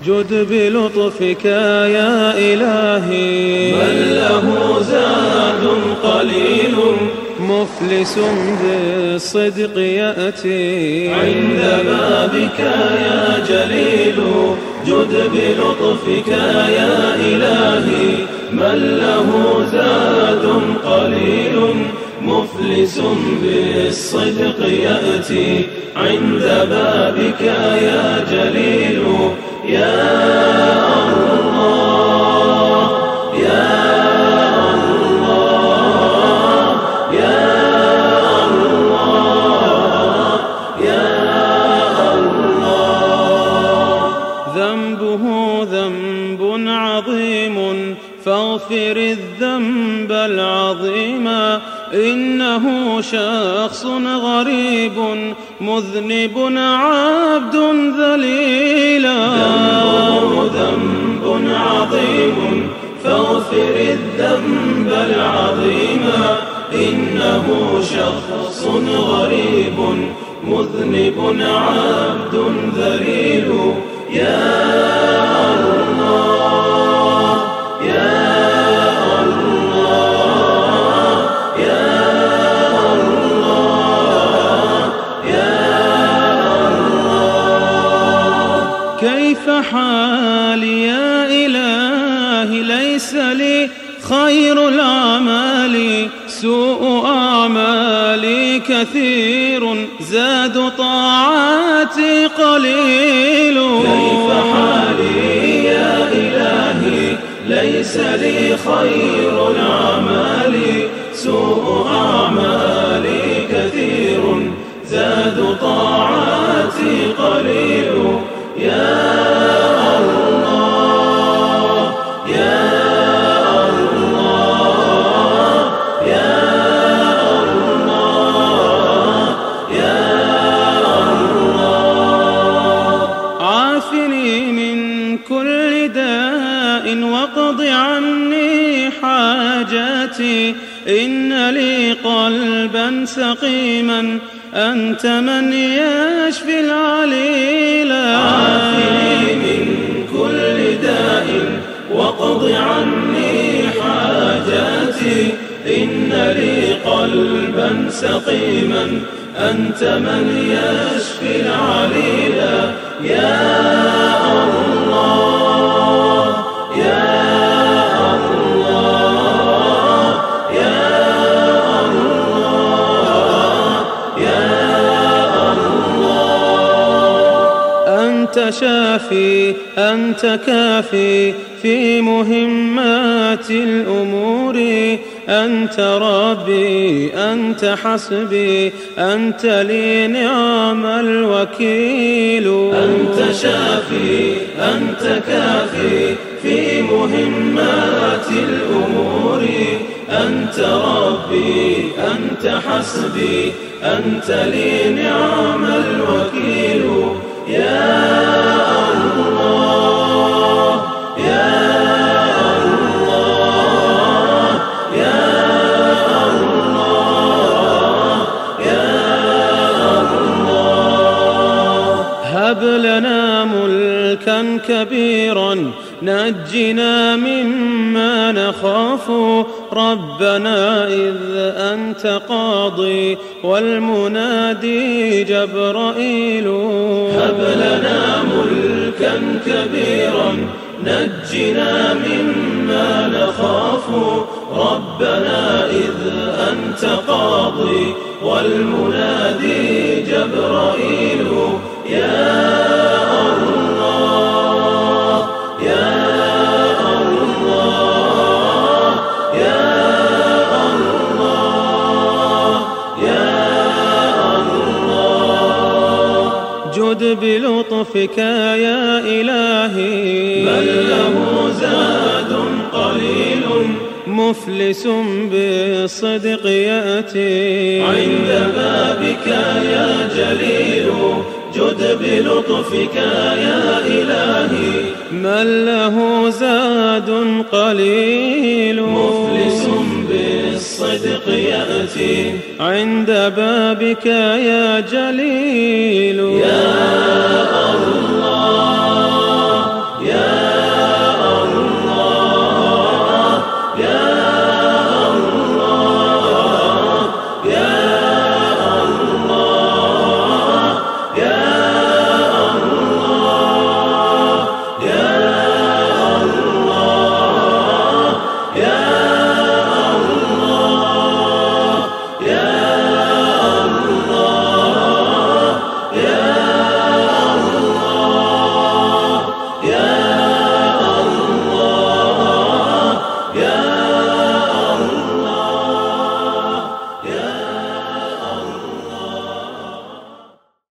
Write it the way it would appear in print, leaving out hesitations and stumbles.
جد بلطفك يا إلهي. من له زاد قليل مفلس بالصدق يأتي عند بابك يا جليل. جد بلطفك يا إلهي. من له زاد قليل مفلس بالصدق يأتي عند بابك يا جليل. يا الله يا الله يا الله يا الله. ذنبه ذنب عظيم فاغفر الذنب العظيم. إنه شخص غريب مذنب عبد ذليل. ذنبه ذنب عظيم فاغفر الذنب العظيم. إنه شخص غريب مذنب عبد ذليل. يا الله يا كيف حالي يا إلهي؟ ليس لي خير الأعمال سوء أعمالي كثير زاد طاعاتي قليل. كيف حالي يا إلهي؟ ليس لي خير الأعمال سوء أعمالي كثير زاد طاعاتي قليل. يا الله يا الله يا الله يا الله. عافني من كل داء واقض عني حاجاتي. إن لي قلبا سقيما أنت من يشفي العليل. عافني من كل داء واقض عني حاجاتي. إن لي قلبا سقيما أنت من يشفي العليل. يا الله يا أنت شافي أنت كافي في مهمات الأمور. أنت ربي أنت حسبي أنت لي نعم الوكيل. أنت شافي أنت كافي في مهمات الأمور. أنت ربي أنت حسبي أنت لي نعم الوكيل. يا الله يا الله يا الله يا الله. هب لنا ملكا كبيرا نجنا مما نخاف. ربنا إذ أنت قاضي والمنادي جبرائيل. هب لنا ملكا كبيرا نجنا مما نخاف. ربنا إذ أنت قاضي والمنادي جبرائيل. يا الله يا الله يا الله يا الله. جد بلطفك يا إلهي. من له زاد قليل مفلس بالصدق يأتي عند بابك يا جليل. جد بلطفك يا إلهي. من له زاد قليل مفلس بالصدق يأتي عند بابك يا جليل.